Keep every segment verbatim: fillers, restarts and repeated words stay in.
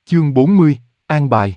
Chương bốn mươi, an bài.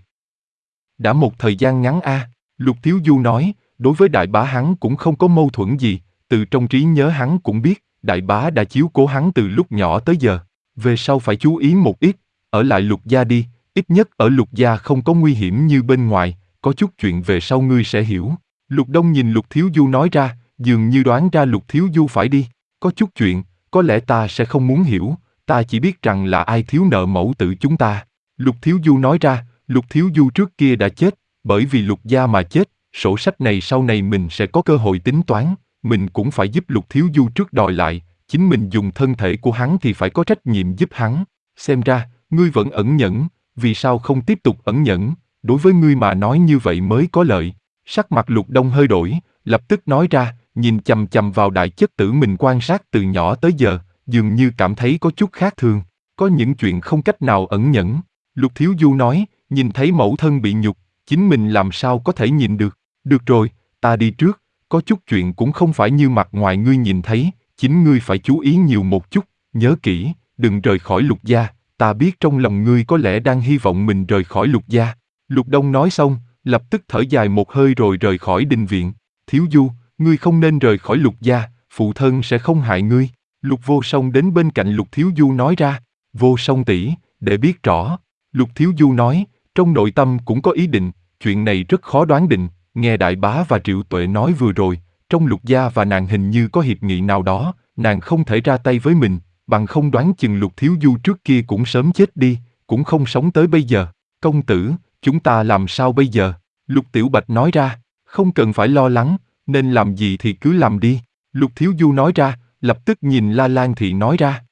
Đã một thời gian ngắn a, Lục Thiếu Du nói, đối với đại bá hắn cũng không có mâu thuẫn gì, từ trong trí nhớ hắn cũng biết, đại bá đã chiếu cố hắn từ lúc nhỏ tới giờ. Về sau phải chú ý một ít, ở lại Lục gia đi, ít nhất ở Lục gia không có nguy hiểm như bên ngoài, có chút chuyện về sau ngươi sẽ hiểu. Lục Đông nhìn Lục Thiếu Du nói ra, dường như đoán ra Lục Thiếu Du phải đi, có chút chuyện, có lẽ ta sẽ không muốn hiểu, ta chỉ biết rằng là ai thiếu nợ mẫu tử chúng ta. Lục Thiếu Du nói ra, Lục Thiếu Du trước kia đã chết, bởi vì Lục gia mà chết, sổ sách này sau này mình sẽ có cơ hội tính toán, mình cũng phải giúp Lục Thiếu Du trước đòi lại, chính mình dùng thân thể của hắn thì phải có trách nhiệm giúp hắn. Xem ra, ngươi vẫn ẩn nhẫn, vì sao không tiếp tục ẩn nhẫn, đối với ngươi mà nói như vậy mới có lợi. Sắc mặt Lục Đông hơi đổi, lập tức nói ra, nhìn chằm chằm vào đại chất tử mình quan sát từ nhỏ tới giờ, dường như cảm thấy có chút khác thường, có những chuyện không cách nào ẩn nhẫn. Lục Thiếu Du nói, nhìn thấy mẫu thân bị nhục, chính mình làm sao có thể nhìn được. Được rồi, ta đi trước, có chút chuyện cũng không phải như mặt ngoài ngươi nhìn thấy, chính ngươi phải chú ý nhiều một chút, nhớ kỹ, đừng rời khỏi Lục gia, ta biết trong lòng ngươi có lẽ đang hy vọng mình rời khỏi Lục gia. Lục Đông nói xong, lập tức thở dài một hơi rồi rời khỏi đình viện. Thiếu Du, ngươi không nên rời khỏi Lục gia, phụ thân sẽ không hại ngươi. Lục Vô Song đến bên cạnh Lục Thiếu Du nói ra, Vô Song tỷ, để biết rõ. Lục Thiếu Du nói, trong nội tâm cũng có ý định, chuyện này rất khó đoán định, nghe đại bá và Triệu Tuệ nói vừa rồi, trong Lục gia và nàng hình như có hiệp nghị nào đó, nàng không thể ra tay với mình, bằng không đoán chừng Lục Thiếu Du trước kia cũng sớm chết đi, cũng không sống tới bây giờ. Công tử, chúng ta làm sao bây giờ? Lục Tiểu Bạch nói ra, không cần phải lo lắng, nên làm gì thì cứ làm đi. Lục Thiếu Du nói ra, lập tức nhìn La Lan Thị nói ra.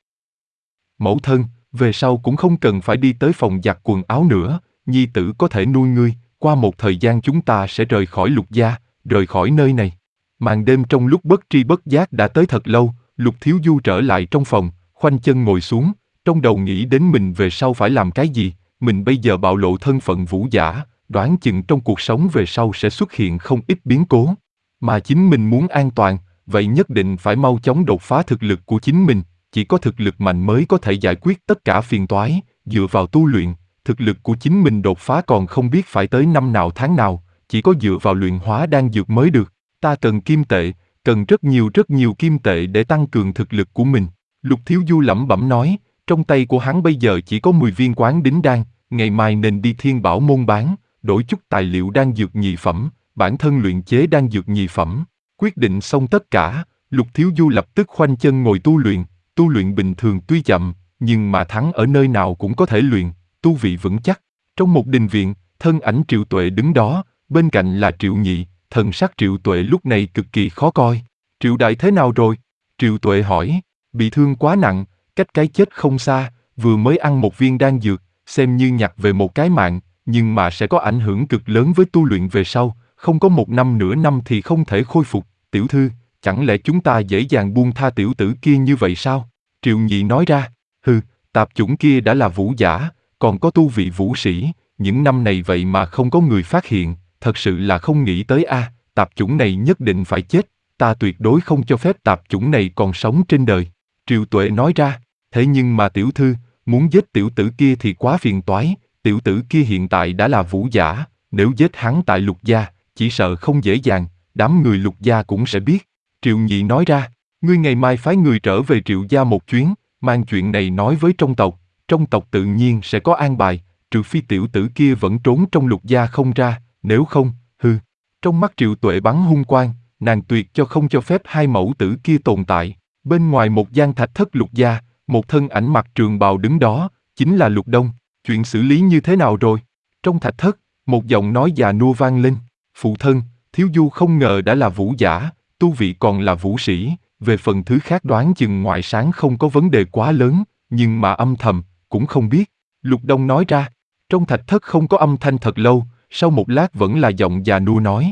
Mẫu thân, về sau cũng không cần phải đi tới phòng giặt quần áo nữa, nhi tử có thể nuôi ngươi, qua một thời gian chúng ta sẽ rời khỏi Lục gia, rời khỏi nơi này. Màn đêm trong lúc bất tri bất giác đã tới thật lâu, Lục Thiếu Du trở lại trong phòng, khoanh chân ngồi xuống, trong đầu nghĩ đến mình về sau phải làm cái gì, mình bây giờ bạo lộ thân phận vũ giả, đoán chừng trong cuộc sống về sau sẽ xuất hiện không ít biến cố. Mà chính mình muốn an toàn, vậy nhất định phải mau chóng đột phá thực lực của chính mình, chỉ có thực lực mạnh mới có thể giải quyết tất cả phiền toái, dựa vào tu luyện, thực lực của chính mình đột phá còn không biết phải tới năm nào tháng nào, chỉ có dựa vào luyện hóa đan dược mới được. Ta cần kim tệ, cần rất nhiều rất nhiều kim tệ để tăng cường thực lực của mình. Lục Thiếu Du lẩm bẩm nói, trong tay của hắn bây giờ chỉ có mười viên quán đính đan, ngày mai nên đi Thiên Bảo môn bán, đổi chút tài liệu đan dược nhị phẩm, bản thân luyện chế đan dược nhị phẩm. Quyết định xong tất cả, Lục Thiếu Du lập tức khoanh chân ngồi tu luyện, tu luyện bình thường tuy chậm, nhưng mà thắng ở nơi nào cũng có thể luyện, tu vị vững chắc. Trong một đình viện, thân ảnh Triệu Tuệ đứng đó, bên cạnh là Triệu Nhị, thần sắc Triệu Tuệ lúc này cực kỳ khó coi. Triệu đại thế nào rồi? Triệu Tuệ hỏi, bị thương quá nặng, cách cái chết không xa, vừa mới ăn một viên đan dược, xem như nhặt về một cái mạng, nhưng mà sẽ có ảnh hưởng cực lớn với tu luyện về sau, không có một năm nửa năm thì không thể khôi phục. Tiểu thư, chẳng lẽ chúng ta dễ dàng buông tha tiểu tử kia như vậy sao? Triệu Nhị nói ra, hừ, tạp chủng kia đã là vũ giả, còn có tu vị vũ sĩ, những năm này vậy mà không có người phát hiện, thật sự là không nghĩ tới a, à, tạp chủng này nhất định phải chết, ta tuyệt đối không cho phép tạp chủng này còn sống trên đời. Triệu Tuệ nói ra, thế nhưng mà tiểu thư, muốn giết tiểu tử kia thì quá phiền toái, tiểu tử kia hiện tại đã là vũ giả, nếu giết hắn tại Lục gia, chỉ sợ không dễ dàng, đám người Lục gia cũng sẽ biết. Triệu Nhị nói ra, ngươi ngày mai phái người trở về Triệu gia một chuyến, mang chuyện này nói với trong tộc, trong tộc tự nhiên sẽ có an bài, trừ phi tiểu tử kia vẫn trốn trong Lục gia không ra, nếu không, hừ. Trong mắt Triệu Tuệ bắn hung quang, nàng tuyệt cho không cho phép hai mẫu tử kia tồn tại. Bên ngoài một gian thạch thất Lục gia, một thân ảnh mặc trường bào đứng đó, chính là Lục Đông. Chuyện xử lý như thế nào rồi? Trong thạch thất, một giọng nói già nua vang lên. Phụ thân, Thiếu Du không ngờ đã là vũ giả, tu vị còn là vũ sĩ, về phần thứ khác đoán chừng ngoại sáng không có vấn đề quá lớn, nhưng mà âm thầm, cũng không biết. Lục Đông nói ra, trong thạch thất không có âm thanh thật lâu, sau một lát vẫn là giọng già nua nói.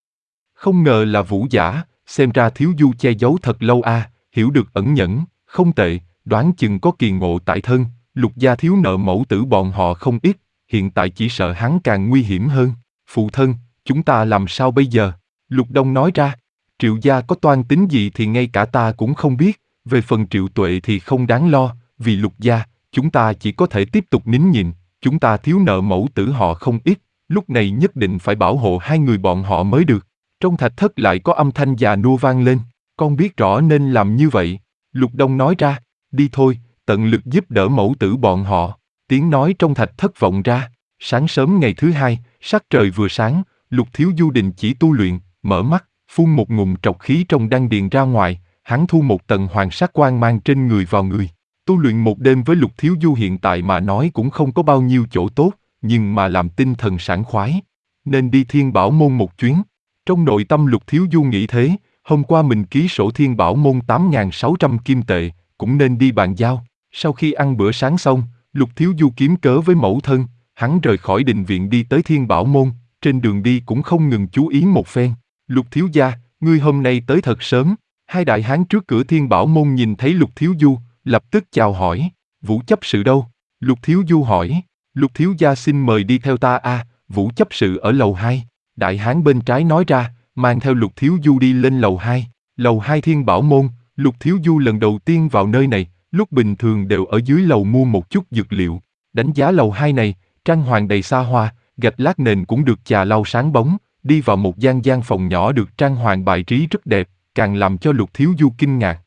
Không ngờ là vũ giả, xem ra Thiếu Du che giấu thật lâu a, à, hiểu được ẩn nhẫn, không tệ, đoán chừng có kỳ ngộ tại thân, Lục gia thiếu nợ mẫu tử bọn họ không ít, hiện tại chỉ sợ hắn càng nguy hiểm hơn. Phụ thân, chúng ta làm sao bây giờ? Lục Đông nói ra, Triệu gia có toan tính gì thì ngay cả ta cũng không biết, về phần Triệu Tuệ thì không đáng lo, vì Lục gia, chúng ta chỉ có thể tiếp tục nín nhịn, chúng ta thiếu nợ mẫu tử họ không ít, lúc này nhất định phải bảo hộ hai người bọn họ mới được. Trong thạch thất lại có âm thanh già nua vang lên, con biết rõ nên làm như vậy. Lục Đông nói ra, đi thôi, tận lực giúp đỡ mẫu tử bọn họ. Tiếng nói trong thạch thất vọng ra. Sáng sớm ngày thứ hai, sắc trời vừa sáng, Lục Thiếu Du đình chỉ tu luyện, mở mắt, phun một ngụm trọc khí trong đan điền ra ngoài, hắn thu một tầng hoàng sắc quang mang trên người vào người. Tu luyện một đêm với Lục Thiếu Du hiện tại mà nói cũng không có bao nhiêu chỗ tốt, nhưng mà làm tinh thần sảng khoái, nên đi Thiên Bảo Môn một chuyến. Trong nội tâm Lục Thiếu Du nghĩ thế, hôm qua mình ký sổ Thiên Bảo Môn tám nghìn sáu trăm kim tệ, cũng nên đi bàn giao. Sau khi ăn bữa sáng xong, Lục Thiếu Du kiếm cớ với mẫu thân, hắn rời khỏi đình viện đi tới Thiên Bảo Môn, trên đường đi cũng không ngừng chú ý một phen. Lục thiếu gia, ngươi hôm nay tới thật sớm. Hai đại hán trước cửa Thiên Bảo Môn nhìn thấy Lục Thiếu Du, lập tức chào hỏi. Vũ chấp sự đâu? Lục Thiếu Du hỏi. Lục thiếu gia xin mời đi theo ta a. Vũ chấp sự ở lầu hai. Đại hán bên trái nói ra, mang theo Lục Thiếu Du đi lên lầu hai. Lầu hai Thiên Bảo Môn, Lục Thiếu Du lần đầu tiên vào nơi này, lúc bình thường đều ở dưới lầu mua một chút dược liệu. Đánh giá lầu hai này, trang hoàng đầy xa hoa, gạch lát nền cũng được chà lau sáng bóng, đi vào một gian gian phòng nhỏ được trang hoàng bài trí rất đẹp, càng làm cho Lục Thiếu Du kinh ngạc.